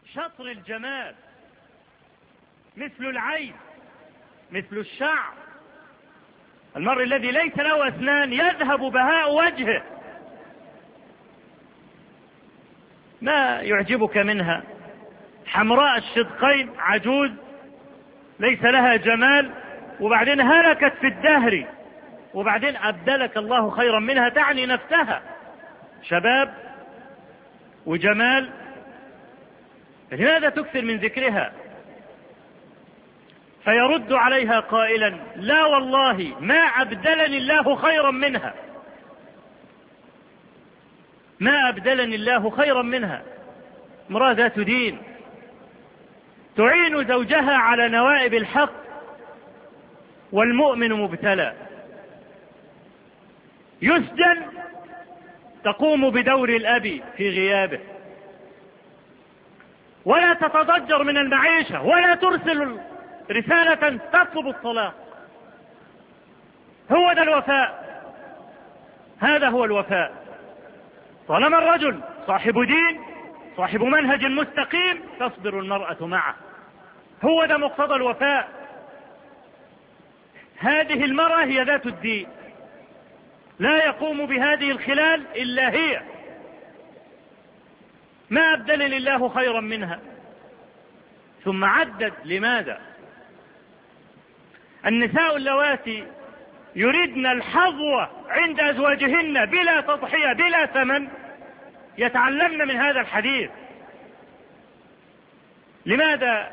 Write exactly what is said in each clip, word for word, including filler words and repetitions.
شطر الجمال، مثل العين، مثل الشعر. المرء الذي ليس له أسنان يذهب بهاء وجهه. ما يعجبك منها؟ حمراء الشدقين، عجوز ليس لها جمال، وبعدين هلكت في الدهر، وبعدين أبدلك الله خيرا منها، تعني نفسها شباب وجمال. لماذا تكثر من ذكرها؟ فيرد عليها قائلا: لا والله ما أبدلني الله خيرا منها، ما أبدلني الله خيرا منها. امرأة ذات دين تعين زوجها على نوائب الحق، والمؤمن مبتلى يسجن، تقوم بدور الأب في غيابه، ولا تتضجر من المعيشة، ولا ترسل رسالة تطلب الطلاق. هو ده الوفاء، هذا هو الوفاء. طالما الرجل صاحب دين، صاحب منهج مستقيم، تصبر المرأة معه. هو ده مقتضى الوفاء. هذه المرأة هي ذات الدين، لا يقوم بهذه الخلال إلا هي. ما أبدلني الله خيرا منها. ثم عدد لماذا؟ النساء اللواتي يريدن الحظوة عند أزواجهن بلا تضحية بلا ثمن يتعلمن من هذا الحديث. لماذا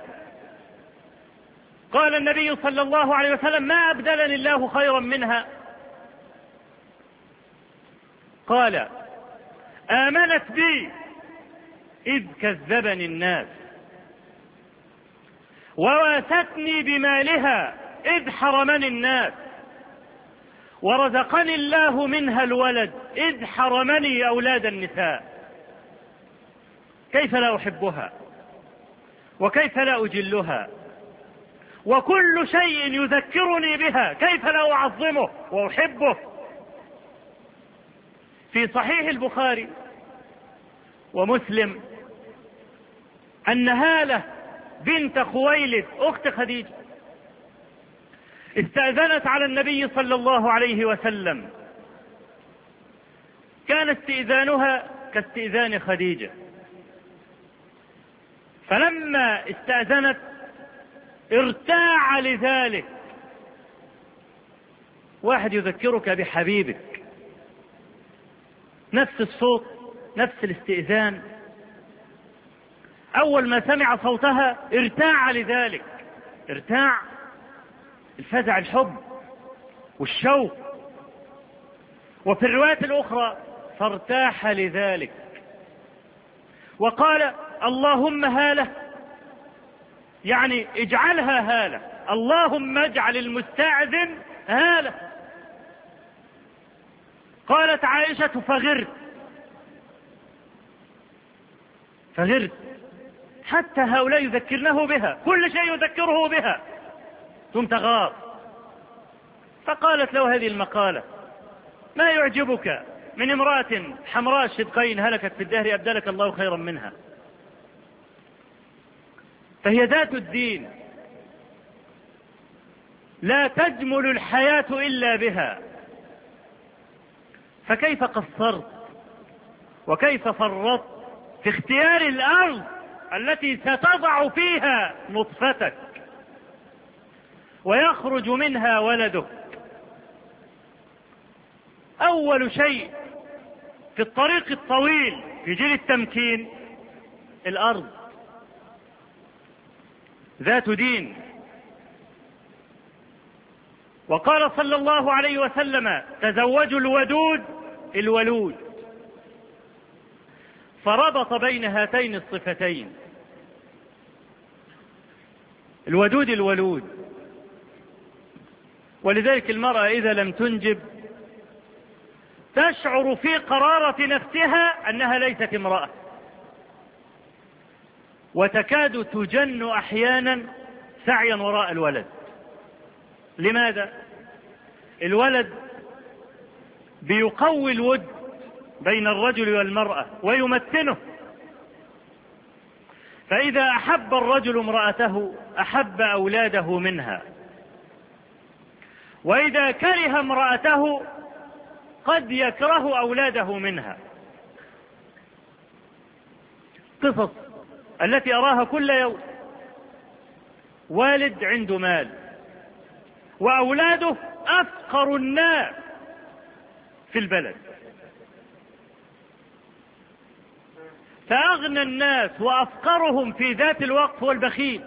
قال النبي صلى الله عليه وسلم: ما أبدلني الله خيرا منها؟ قال: آمنت بي إذ كذبني الناس، وواستني بمالها إذ حرمني الناس، ورزقني الله منها الولد إذ حرمني أولاد النساء. كيف لا أحبها وكيف لا أجلها؟ وكل شيء يذكرني بها كيف لا أعظمه وأحبه؟ في صحيح البخاري ومسلم أن هالة بنت خويلد أخت خديجة استأذنت على النبي صلى الله عليه وسلم. كان استئذانها كاستئذان خديجة، فلما استأذنت ارتاع لذلك. واحد يذكرك بحبيبك، نفس الصوت، نفس الاستئذان، أول ما سمع صوتها ارتاع لذلك. ارتاع الفزع، الحب والشوق. وفي الرواية الأخرى فارتاح لذلك وقال: اللهم هالة، يعني اجعلها هالة، اللهم اجعل المستأذن هالة. قالت عائشة: فغرت فغرت حتى هؤلاء يذكرنه بها، كل شيء يذكره بها، ثم تغار. فقالت له هذه المقالة: ما يعجبك من امرأة حمراء الشدقين هلكت في الدهر أبدلك الله خيرا منها؟ فهي ذات الدين، لا تجمل الحياة إلا بها. فكيف قصرت وكيف فرطت في اختيار الأرض التي ستضع فيها نطفتك ويخرج منها ولدك؟ أول شيء في الطريق الطويل في جيل التمكين الأرض، ذات دين. وقال صلى الله عليه وسلم: تزوجوا الودود الولود. فربط بين هاتين الصفتين، الودود الولود. ولذلك المرأة إذا لم تنجب تشعر في قرارة نفسها أنها ليست امرأة، وتكاد تجن أحيانا سعيا وراء الولد. لماذا؟ الولد بيقوي الود بين الرجل والمرأة ويمتنه. فإذا أحب الرجل امرأته أحب أولاده منها، وإذا كره امرأته قد يكره أولاده منها. قصص التي أراها كل يوم: والد عنده مال وأولاده أفقر الناس في البلد، فأغنى الناس وأفقرهم في ذات الوقت هو البخيل.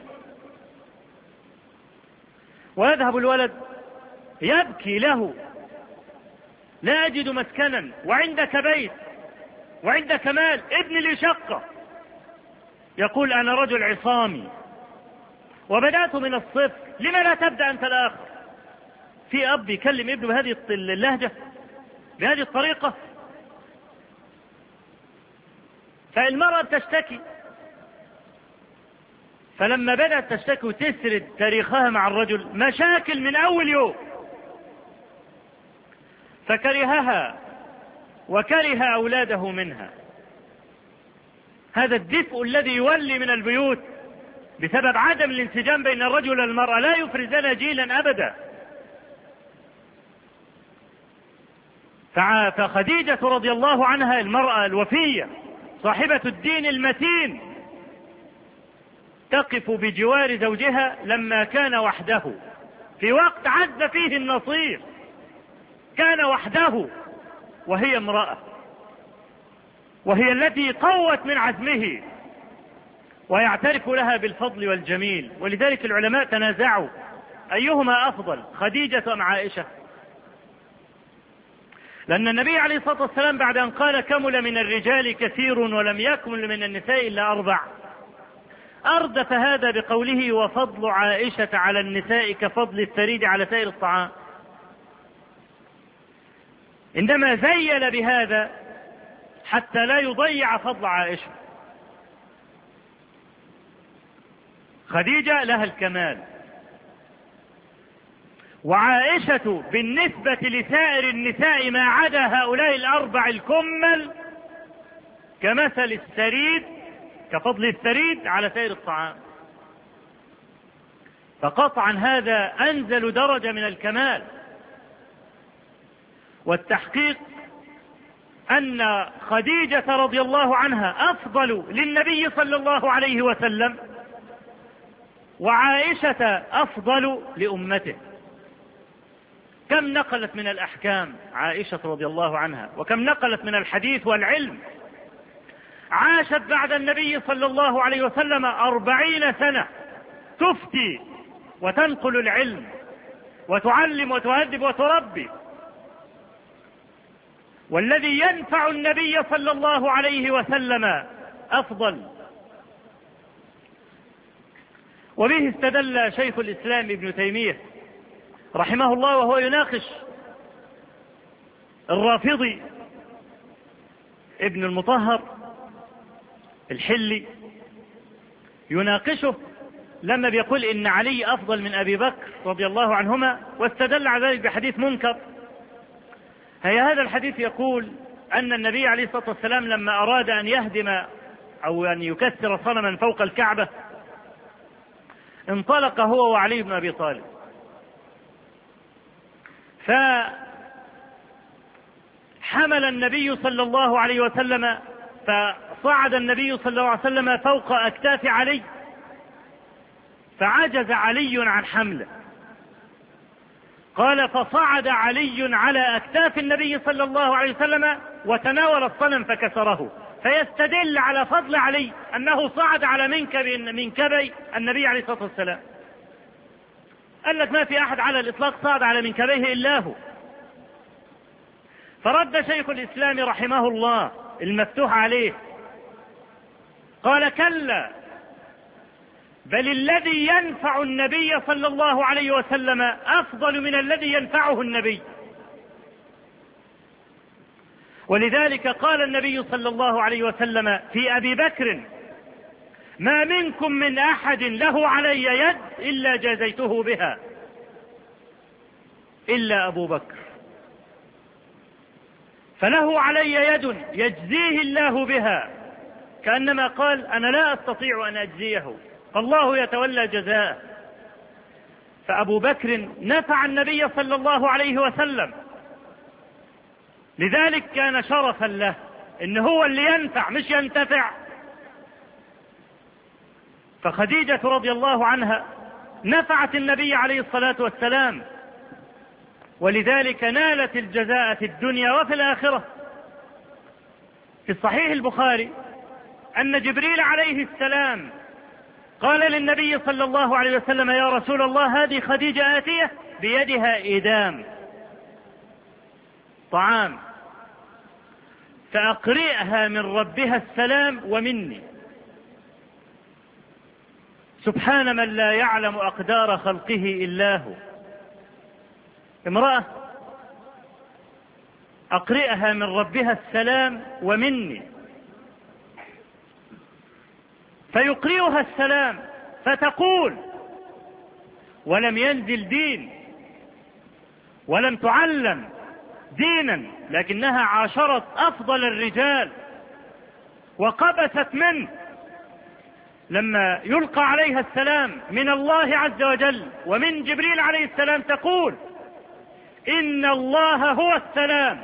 ويذهب الولد يبكي له: لا أجد مسكنا وعندك بيت وعندك مال، ابن لي شقة. يقول: أنا رجل عصامي وبدأت من الصفر، لما لا تبدأ أنت الآخر؟ في أب يكلم ابنه بهذه اللهجة بهذه الطريقة؟ فالمرأة تشتكي، فلما بدأت تشتكي وتسرد تاريخها مع الرجل مشاكل من أول يوم، فكرهها وكره أولاده منها. هذا الدفء الذي يولي من البيوت بسبب عدم الانسجام بين الرجل والمرأة لا يفرز لنا جيلا أبدا. فخديجة رضي الله عنها المرأة الوفية صاحبة الدين المتين تقف بجوار زوجها لما كان وحده في وقت عز فيه النصير، كان وحده وهي امرأة، وهي التي قوت من عزمه ويعترف لها بالفضل والجميل. ولذلك العلماء تنازعوا أيهما أفضل، خديجة أم عائشة؟ لأن النبي عليه الصلاة والسلام بعد أن قال كمل من الرجال كثير ولم يكمل من النساء إلا أربع، أردف هذا بقوله: وفضل عائشة على النساء كفضل الثريد على سائر الطعام. إنما زيل بهذا حتى لا يضيع فضل عائشة. خديجة لها الكمال، وعائشة بالنسبة لسائر النساء ما عدا هؤلاء الأربع الكمل كمثل الثريد، كفضل الثريد على سائر الطعام. فقطعا هذا أنزل درجة من الكمال. والتحقيق أن خديجة رضي الله عنها أفضل للنبي صلى الله عليه وسلم، وعائشة أفضل لأمته. كم نقلت من الأحكام عائشة رضي الله عنها، وكم نقلت من الحديث والعلم. عاشت بعد النبي صلى الله عليه وسلم أربعين سنة تفتي وتنقل العلم وتعلم وتهذب وتربي. والذي ينفع النبي صلى الله عليه وسلم أفضل. وبه استدل شيخ الإسلام ابن تيمية رحمه الله وهو يناقش الرافضي ابن المطهر الحلي، يناقشه لما بيقول إن علي أفضل من أبي بكر رضي الله عنهما، واستدل على ذلك بحديث منكر. هي هذا الحديث يقول أن النبي عليه الصلاة والسلام لما أراد أن يهدم أو أن يكسر صنما فوق الكعبة انطلق هو وعلي بن أبي طالب، فحمل النبي صلى الله عليه وسلم، فصعد النبي صلى الله عليه وسلم فوق أكتاف علي، فعجز علي عن حمله. قال: فصعد علي على أكتاف النبي صلى الله عليه وسلم وتناول الصنم فكسره، فيستدل على فضل علي أنه صعد على منكب منكبي النبي عليه الصلاة والسلام. قال لك ما في أحد على الإطلاق صعد على منكبيه إلا هو. فرد شيخ الإسلام رحمه الله المفتوح عليه قال: كلا، بل الذي ينفع النبي صلى الله عليه وسلم أفضل من الذي ينفعه النبي. ولذلك قال النبي صلى الله عليه وسلم في أبي بكر: ما منكم من أحد له علي يد إلا جازيته بها إلا أبو بكر، فله علي يد يجزيه الله بها كأنما قال أنا لا أستطيع أن أجزيه، فالله يتولى جزاءه. فأبو بكر نفع النبي صلى الله عليه وسلم، لذلك كان شرفا له إن هو اللي ينفع مش ينتفع. فخديجة رضي الله عنها نفعت النبي عليه الصلاة والسلام، ولذلك نالت الجزاء في الدنيا وفي الآخرة. في الصحيح البخاري أن جبريل عليه السلام قال للنبي صلى الله عليه وسلم: يا رسول الله، هذه خديجة آتية بيدها إدام طعام، فأقرئها من ربها السلام ومني. سبحان من لا يعلم أقدار خلقه إلا هو. امرأة أقرئها من ربها السلام ومني، فيقرئها السلام فتقول، ولم ينزل دين ولم تعلم دينا، لكنها عاشرت أفضل الرجال وقبست منه. لما يلقى عليها السلام من الله عز وجل ومن جبريل عليه السلام تقول: إن الله هو السلام.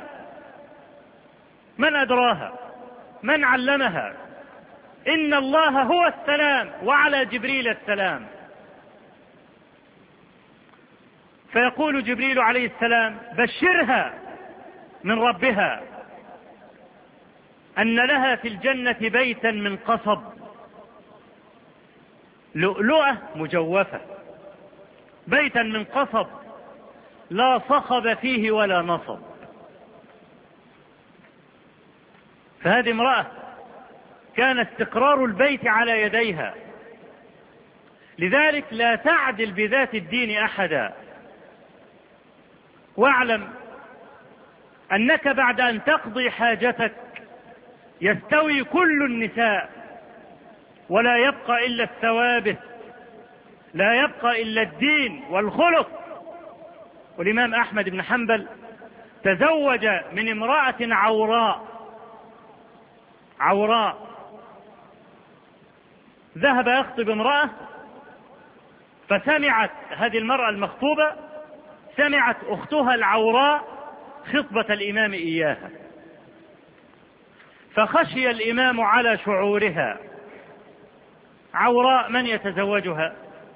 من أدراها؟ من علمها؟ إن الله هو السلام وعلى جبريل السلام. فيقول جبريل عليه السلام: بشرها من ربها أن لها في الجنة بيتا من قصب، لؤلؤة مجوفة، بيتا من قصب لا صخب فيه ولا نصب. فهذه امرأة كان استقرار البيت على يديها، لذلك لا تعدل بذات الدين أحدا. واعلم أنك بعد أن تقضي حاجتك يستوي كل النساء، ولا يبقى إلا الثوابت، لا يبقى إلا الدين والخلق. والإمام أحمد بن حنبل تزوج من امرأة عوراء عوراء ذهب يخطب امرأة، فسمعت هذه المرأة المخطوبة سمعت أختها العوراء خطبة الإمام إياها، فخشي الإمام على شعورها. عوراء من يتزوجها؟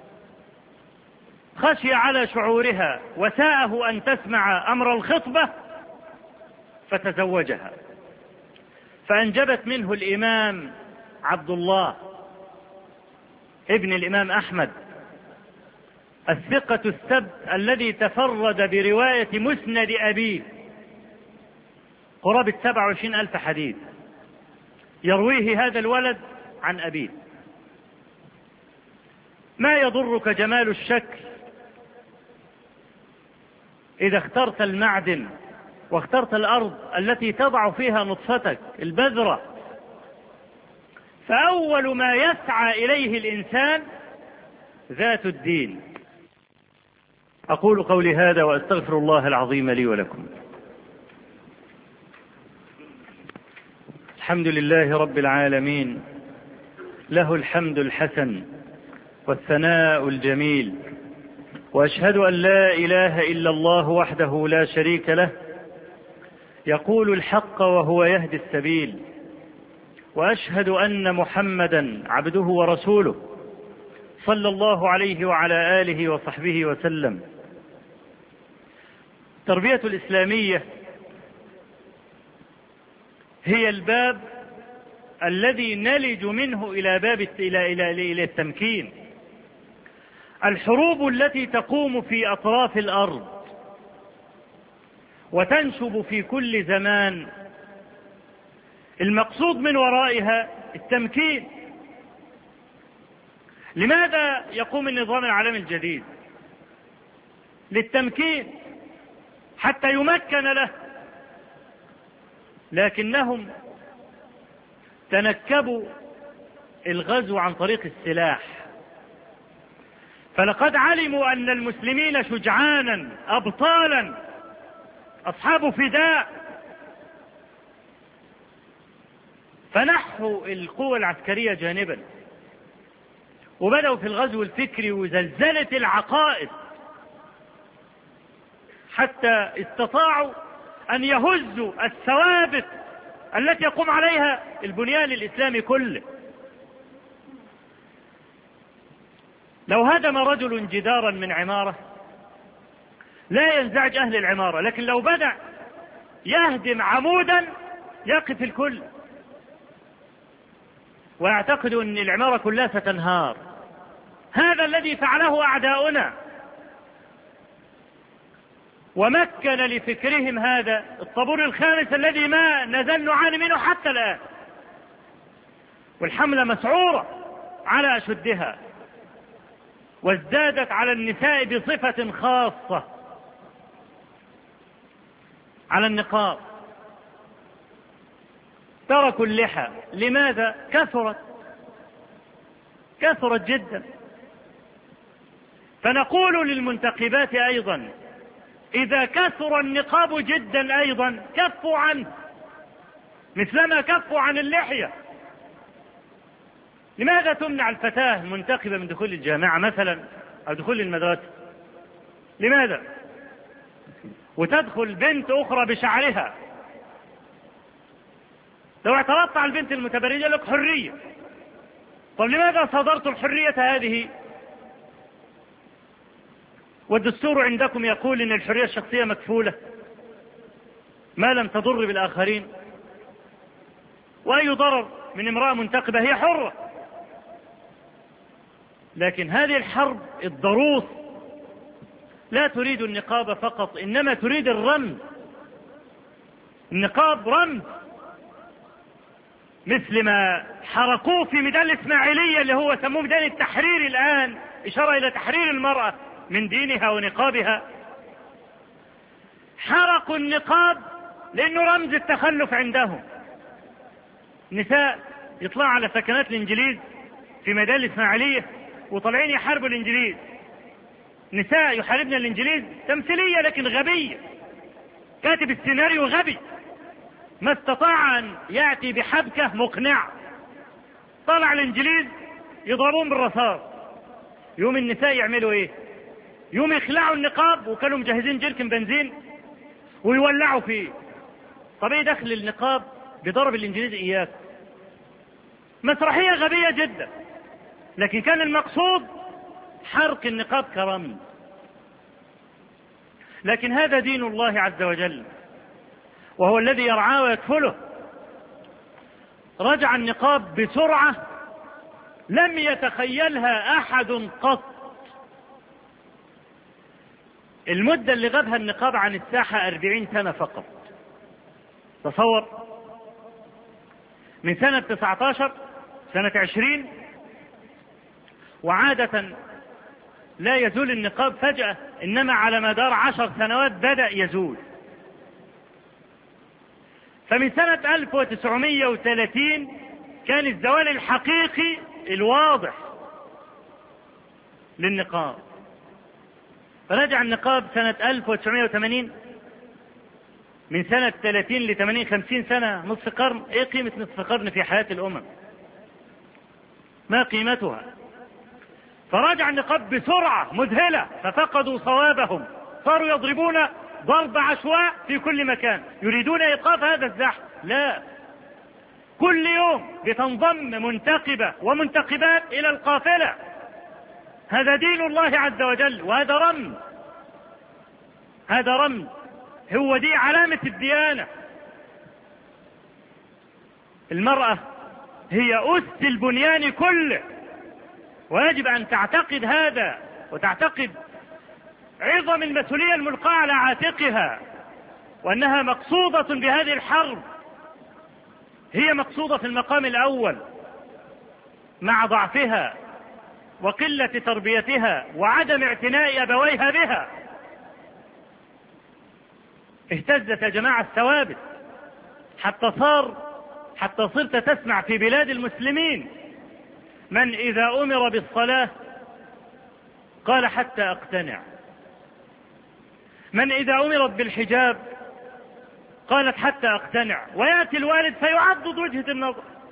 خشي على شعورها وساءه أن تسمع أمر الخطبة فتزوجها، فأنجبت منه الإمام عبد الله ابن الإمام أحمد الثقة السبت الذي تفرد برواية مسند أبيه قرابة سبع وعشرين ألف حديث يرويه هذا الولد عن أبيه. ما يضرك جمال الشكل إذا اخترت المعدن واخترت الأرض التي تضع فيها نطفتك البذرة. فأول ما يسعى إليه الإنسان ذات الدين. أقول قولي هذا وأستغفر الله العظيم لي ولكم. الحمد لله رب العالمين، له الحمد الحسن والثناء الجميل، وأشهد أن لا إله إلا الله وحده لا شريك له، يقول الحق وهو يهدي السبيل، وأشهد أن محمدا عبده ورسوله صلى الله عليه وعلى آله وصحبه وسلم. التربية الإسلامية هي الباب الذي نلج منه إلى باب إلى إلى إلى التمكين. الحروب التي تقوم في أطراف الأرض وتنشب في كل زمان المقصود من ورائها التمكين. لماذا يقوم النظام العالمي الجديد؟ للتمكين حتى يمكن له، لكنهم تنكبوا الغزو عن طريق السلاح. فلقد علموا أن المسلمين شجعانا أبطالا أصحاب فداء، فنحوا القوة العسكرية جانبا، وبدأوا في الغزو الفكري وزلزلة العقائد، حتى استطاعوا أن يهزوا الثوابت التي يقوم عليها البنيان الإسلامي كله. لو هدم رجل جدارا من عمارة لا ينزعج أهل العمارة، لكن لو بدأ يهدم عمودا يقف الكل ويعتقد أن العمارة كلها ستنهار. هذا الذي فعله أعداؤنا، ومكن لفكرهم هذا الطابور الخامس الذي ما نزل نعاني منه حتى الآن، والحملة مسعورة على أشدها، وازدادت على النساء بصفة خاصة على النقاب. تركوا اللحى. لماذا؟ كثرت كثرت جدا. فنقول للمنتقبات أيضا إذا كثر النقاب جدا أيضا كفوا عنه مثلما كفوا عن اللحية. لماذا تمنع الفتاة المنتقبة من دخول الجامعة مثلا أو دخول المدرسة؟ لماذا؟ وتدخل بنت أخرى بشعرها. لو اعترضت على البنت المتبرجة لك حرية. طب لماذا صدرت الحرية هذه؟ والدستور عندكم يقول إن الحرية الشخصية مكفولة ما لم تضر بالآخرين، وأي ضرر من امرأة منتقبة هي حرة. لكن هذه الحرب الضروس لا تريد النقاب فقط، إنما تريد الرمز. النقاب رمز، مثل ما حرقوه في ميدان الإسماعيلية اللي هو سموه ميدان التحرير الآن، إشارة إلى تحرير المرأة من دينها ونقابها. حرقوا النقاب لأنه رمز التخلف عندهم. نساء يطلع على سكنات الإنجليز في ميدان الإسماعيلية وطالعين يحاربوا الإنجليز. نساء يحاربن الإنجليز تمثيلية لكن غبية. كاتب السيناريو غبي ما استطاع أن يأتي بحبكة مقنعة. طلع الإنجليز يضربون بالرصاص. يوم النساء يعملوا إيه؟ يوم يخلعوا النقاب، وكانوا مجهزين جركن بنزين ويولعوا فيه. طب ايه دخل النقاب بضرب الإنجليز إياك؟ مسرحية غبية جدا، لكن كان المقصود حرق النقاب كرمز. لكن هذا دين الله عز وجل وهو الذي يرعاه ويكفله. رجع النقاب بسرعة لم يتخيلها أحد قط. المدة اللي غابها النقاب عن الساحة أربعين سنة فقط. تصور، من سنة تسعة عشر سنة عشرين، وعادة لا يزول النقاب فجأة، إنما على مدار عشر سنوات بدأ يزول. فمن سنة ألف وتسعمائة وثلاثين كان الزوال الحقيقي الواضح للنقاب. فرجع النقاب سنة ألف وتسعمائة وثمانين. من سنة ثلاثين لثمانين خمسين سنة، نصف قرن. ايه قيمة نصف قرن في حياة الأمم؟ ما قيمتها؟ فرجع النقاب بسرعة مذهلة، ففقدوا صوابهم، صاروا يضربون ضرب عشواء في كل مكان، يريدون إيقاف هذا الزحف. لا، كل يوم بتنضم منتقبة ومنتقبات إلى القافلة. هذا دين الله عز وجل، وهذا رمز، هذا رمز، هو دي علامة الديانة. المرأة هي أس البنيان كله، ويجب أن تعتقد هذا، وتعتقد عظم المسؤولية الملقاة على عاتقها، وأنها مقصودة بهذه الحرب. هي مقصودة في المقام الأول مع ضعفها وقلة تربيتها وعدم اعتناء أبويها بها. اهتزت يا جماعة الثوابت، حتى صار حتى صرت تسمع في بلاد المسلمين من إذا أمر بالصلاة قال حتى أقتنع، من إذا أمرت بالحجاب قالت حتى أقتنع، ويأتي الوالد فيعضد وجهة النظر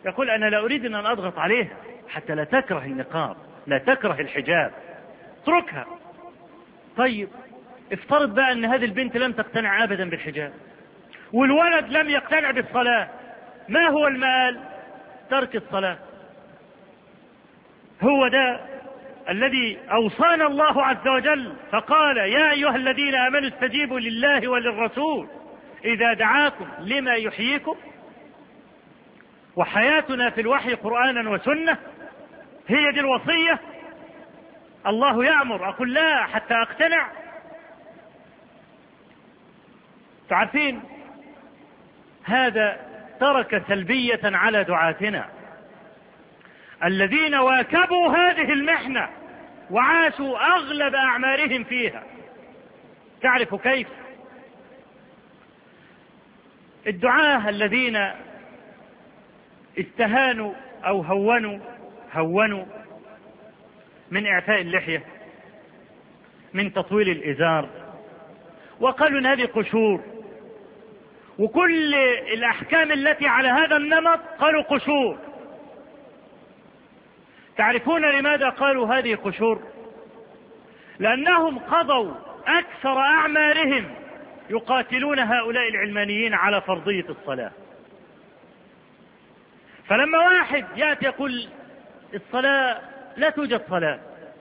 يقول أنا لا أريد أن أضغط عليها حتى لا تكره النقاب، لا تكره الحجاب، اتركها. طيب افترض بقى أن هذه البنت لم تقتنع أبدا بالحجاب، والولد لم يقتنع بالصلاة، ما هو المآل؟ ترك الصلاة. هو ده الذي أوصانا الله عز وجل فقال يا أيها الذين آمنوا استجيبوا لله وللرسول إذا دعاكم لما يحييكم. وحياتنا في الوحي قرآنا وسنة، هي دي الوصية. الله يأمر أقول لا حتى أقتنع. تعرفين هذا ترك سلبية على دعاتنا الذين واكبوا هذه المحنة وعاشوا أغلب أعمارهم فيها. تعرف كيف؟ الدعاة الذين استهانوا أو هونوا هونوا من إعفاء اللحية، من تطويل الإزار، وقالوا إن هذه قشور، وكل الأحكام التي على هذا النمط قالوا قشور. تعرفون لماذا قالوا هذه قشور؟ لأنهم قضوا أكثر أعمارهم يقاتلون هؤلاء العلمانيين على فرضية الصلاة. فلما واحد يأتي يقول الصلاة لا توجد صلاة،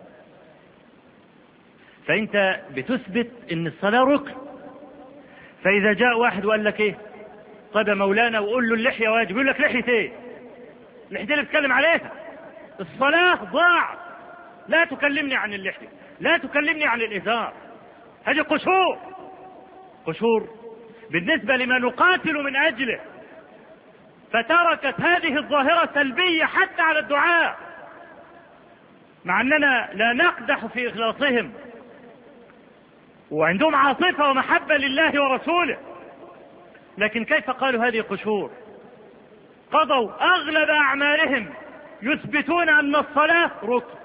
فأنت بتثبت أن الصلاة ركن. فإذا جاء واحد وقال لك إيه؟ طيب يا مولانا وقول له اللحية واجب، يقول لك لحية إيه؟ اللحية اللي بتكلم عليها الصلاة ضاع، لا تكلمني عن اللحية، لا تكلمني عن الإزار، هذه قشور. قشور بالنسبة لما نقاتل من أجله. فتركت هذه الظاهرة سلبية حتى على الدعاء، مع أننا لا نقدح في إخلاصهم وعندهم عاطفة ومحبة لله ورسوله، لكن كيف قالوا هذه قشور؟ قضوا أغلب أعمالهم يثبتون أن الصلاة ركن.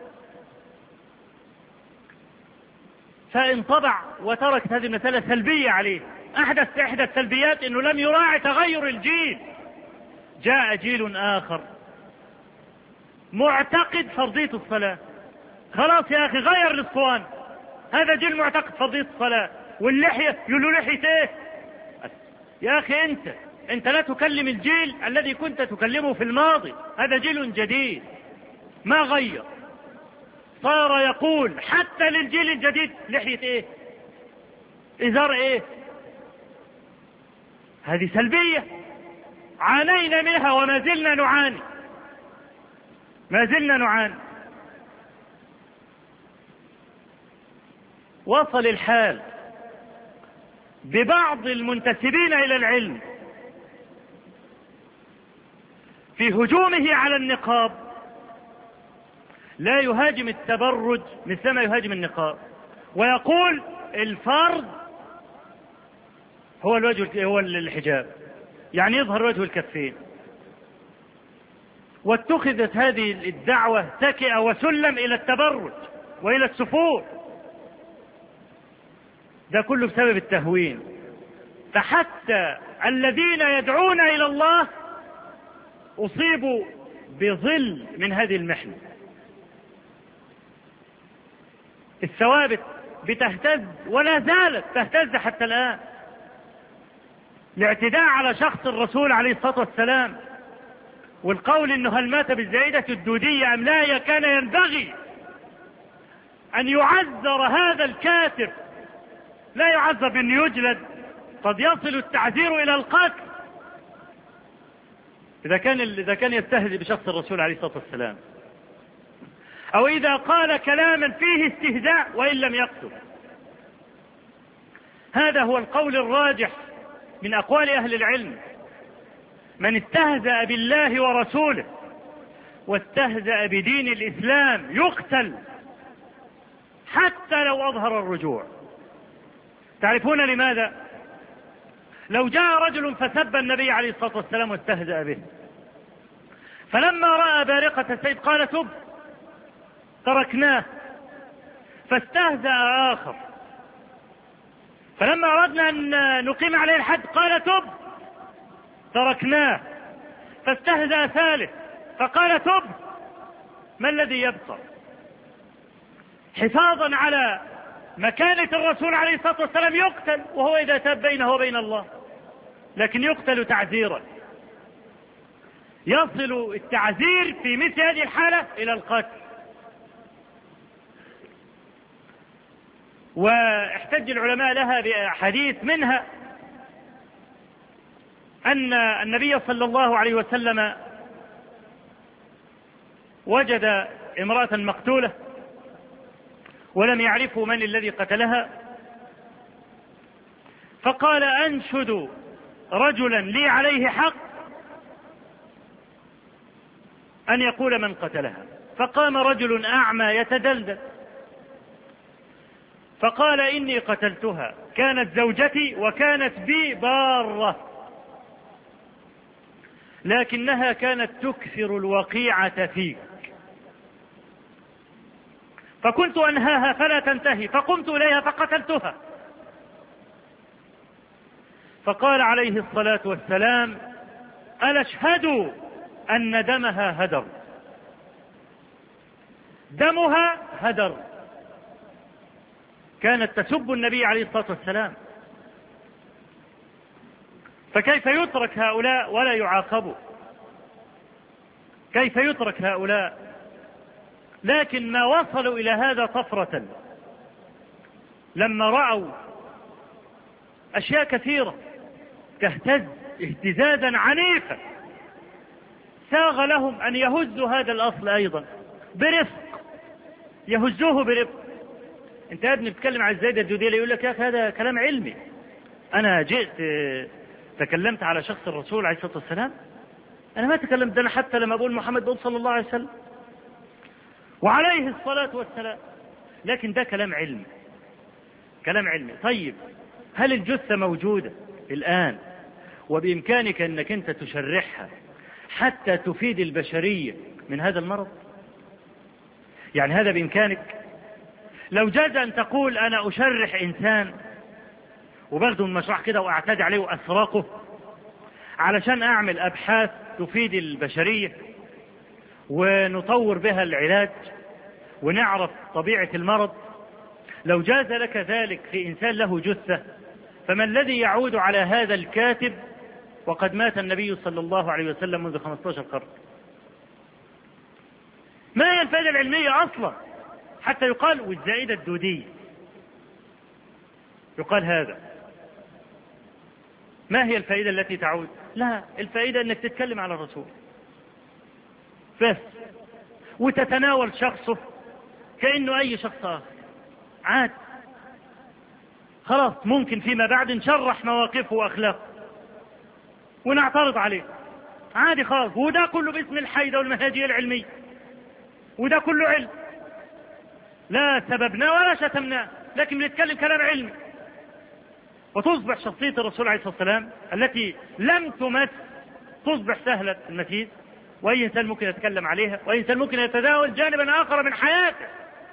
فانطبع وتركت هذه المسألة سلبية عليه. أحدث إحدى السلبيات أنه لم يراعي تغير الجيل. جاء جيل آخر معتقد فرضية الصلاة، خلاص يا أخي غير الأسطوانة. هذا جيل معتقد فرضية الصلاة، واللحية يقول له لحية إيه؟ يا أخي أنت أنت لا تكلم الجيل الذي كنت تكلمه في الماضي. هذا جيل جديد ما غير، صار يقول حتى للجيل الجديد لحية إيه؟ إزار إيه؟ هذه سلبية عانينا منها وما زلنا نعاني، ما زلنا نعاني. وصل الحال ببعض المنتسبين إلى العلم في هجومه على النقاب لا يهاجم التبرج مثلما يهاجم النقاب، ويقول الفرض هو الوجه هو الحجاب، يعني يظهر وجه الكفين. واتخذت هذه الدعوة تكئة وسلم إلى التبرج وإلى السفور. ده كله بسبب التهوين. فحتى الذين يدعون إلى الله أصيبوا بظل من هذه المحنة. الثوابت بتهتز ولا زالت تهتز حتى الآن. الاعتداء على شخص الرسول عليه الصلاة والسلام والقول انه هل مات بالزائدة الدودية ام لا، كان ينبغي ان يعذر هذا الكافر، لا يعذر بان يجلد، قد يصل التعذير الى القتل اذا كان اذا كان يستهزئ بشخص الرسول عليه الصلاة والسلام، او اذا قال كلاما فيه استهزاء وان لم يقصد. هذا هو القول الراجح من أقوال أهل العلم. من استهزأ بالله ورسوله واستهزأ بدين الإسلام يقتل حتى لو أظهر الرجوع. تعرفون لماذا؟ لو جاء رجل فسب النبي عليه الصلاة والسلام واستهزأ به، فلما رأى بارقة السيف قال تب، تركناه، فاستهزأ آخر، فلما أردنا أن نقيم عليه الحد قال تب، تركناه، فاستهزأ ثالث فقال تب. ما الذي يبقى؟ حفاظا على مكانة الرسول عليه الصلاة والسلام يقتل، وهو إذا تاب بينه وبين الله، لكن يقتل تعزيرا. يصل التعزير في مثل هذه الحالة إلى القتل. واحتج العلماء لها بحديث منها أن النبي صلى الله عليه وسلم وجد امرأة مقتولة ولم يعرفوا من الذي قتلها، فقال أنشد رجلا لي عليه حق أن يقول من قتلها. فقام رجل أعمى يتدلدل فقال إني قتلتها، كانت زوجتي وكانت بي بارة، لكنها كانت تكثر الوقيعة فيك، فكنت أنهاها فلا تنتهي، فقمت إليها فقتلتها. فقال عليه الصلاة والسلام ألا اشهدوا أن دمها هدر، دمها هدر. كانت تسب النبي عليه الصلاة والسلام، فكيف يترك هؤلاء ولا يعاقبوا؟ كيف يترك هؤلاء؟ لكن ما وصلوا إلى هذا طفرة لما رأوا أشياء كثيرة تهتز اهتزازا عنيفا، ساغ لهم أن يهزوا هذا الأصل أيضا برفق، يهزوه برفق. انت يا ابني بتتكلم على الزايدة الدوديلي، يقول لك يا أخي هذا كلام علمي، أنا جئت تكلمت على شخص الرسول عليه الصلاة والسلام، أنا ما تكلمت، ده أنا حتى لما أقول محمد بقول صلى الله عليه وسلم وعليه الصلاة والسلام، لكن ده كلام علمي، كلام علمي. طيب هل الجثة موجودة الآن وبإمكانك أنك أنت تشرحها حتى تفيد البشرية من هذا المرض؟ يعني هذا بإمكانك؟ لو جاز أن تقول أنا أشرح إنسان وباخده من مشروع كده وأعتدي عليه وأسرقه علشان أعمل أبحاث تفيد البشرية ونطور بها العلاج ونعرف طبيعة المرض، لو جاز لك ذلك في إنسان له جثة، فما الذي يعود على هذا الكاتب وقد مات النبي صلى الله عليه وسلم منذ خمسة عشر قرن؟ ما هي الفائدة العلمية أصلا حتى يقال والزائدة الدودية؟ يقال هذا، ما هي الفائدة التي تعود؟ لا، الفائدة أنك تتكلم على الرسول بس وتتناول شخصه كأنه أي شخص آخر عاد. خلاص ممكن فيما بعد نشرح مواقفه وأخلاقه ونعترض عليه عادي خالص، وده كله باسم الحيدة والمنهجية العلمية، وده كله علم، لا سببنا ولا شتمنا، لكن بنتكلم كلام علمي. وتصبح شخصية الرسول عليه الصلاة والسلام التي لم تمس تصبح سهلة المسيس، وأي إنسان ممكن يتكلم عليها، وأي إنسان ممكن يتداول جانبا آخر من حياته.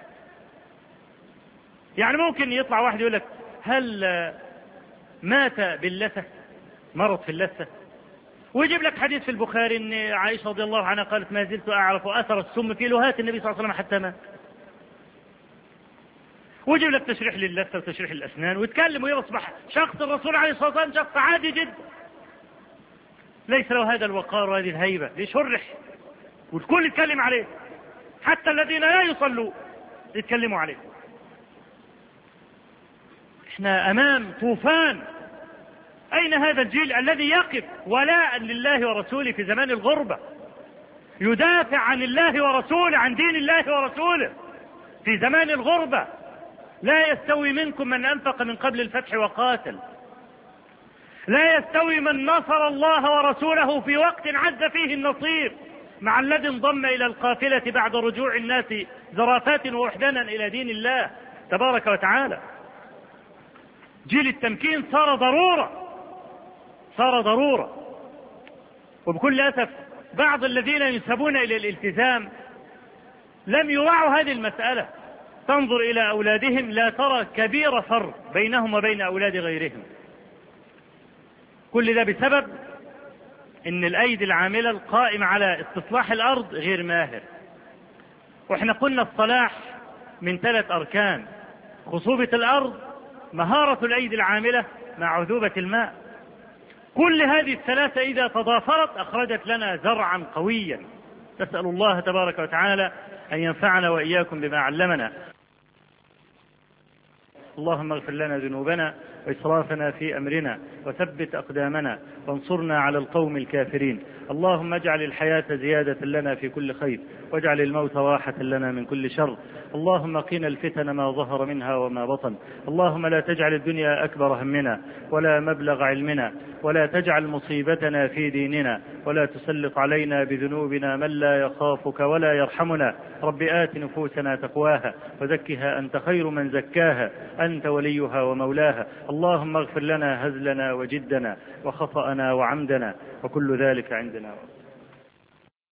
يعني ممكن يطلع واحد يقول لك هل مات باللثة، مرض في اللثة، ويجيب لك حديث في البخاري ان عائشة رضي الله عنها قالت ما زلت أعرف أثر السم في لهات النبي صلى الله عليه وسلم حتى مات، ويجيب لك تشريح للثة وتشريح الأسنان ويتكلم، ويصبح شخص الرسول عليه الصلاة والسلام شخص عادي جدا ليس له هذا الوقار وهذه الهيبة، يشرح والكل يتكلم عليه، حتى الذين لا يصلوا يتكلموا عليه. احنا أمام طوفان. أين هذا الجيل الذي يقف ولاء لله ورسوله في زمان الغربة، يدافع عن الله ورسوله، عن دين الله ورسوله في زمان الغربة؟ لا يستوي منكم من أنفق من قبل الفتح وقاتل، لا يستوي من نصر الله ورسوله في وقت عز فيه النصير مع الذي انضم إلى القافلة بعد رجوع الناس زرافات ووحدانا إلى دين الله تبارك وتعالى. جيل التمكين صار ضرورة، صار ضرورة. وبكل أسف بعض الذين ينسبون إلى الالتزام لم يوعوا هذه المسألة. تنظر إلى أولادهم لا ترى كبير فرق بينهم وبين أولاد غيرهم. كل ده بسبب إن الأيدي العاملة القائمة على استصلاح الأرض غير ماهر. وإحنا قلنا الصلاح من ثلاث أركان: خصوبة الأرض، مهارة الأيدي العاملة، مع عذوبة الماء. كل هذه الثلاثة إذا تضافرت أخرجت لنا زرعا قويا. نسأل الله تبارك وتعالى أن ينفعنا وإياكم بما علمنا. اللهم اغفر لنا ذنوبنا وإسرافنا في أمرنا وثبت أقدامنا وانصرنا على القوم الكافرين. اللهم اجعل الحياة زيادة لنا في كل خير واجعل الموت راحة لنا من كل شر. اللهم قنا الفتن ما ظهر منها وما بطن. اللهم لا تجعل الدنيا أكبر همنا ولا مبلغ علمنا ولا تجعل مصيبتنا في ديننا ولا تسلط علينا بذنوبنا من لا يخافك ولا يرحمنا. رب آت نفوسنا تقواها وزكها أنت خير من زكاها أنت وليها ومولاها. اللهم اغفر لنا هزلنا وجدنا وخطأنا وعمدنا وكل ذلك عندنا.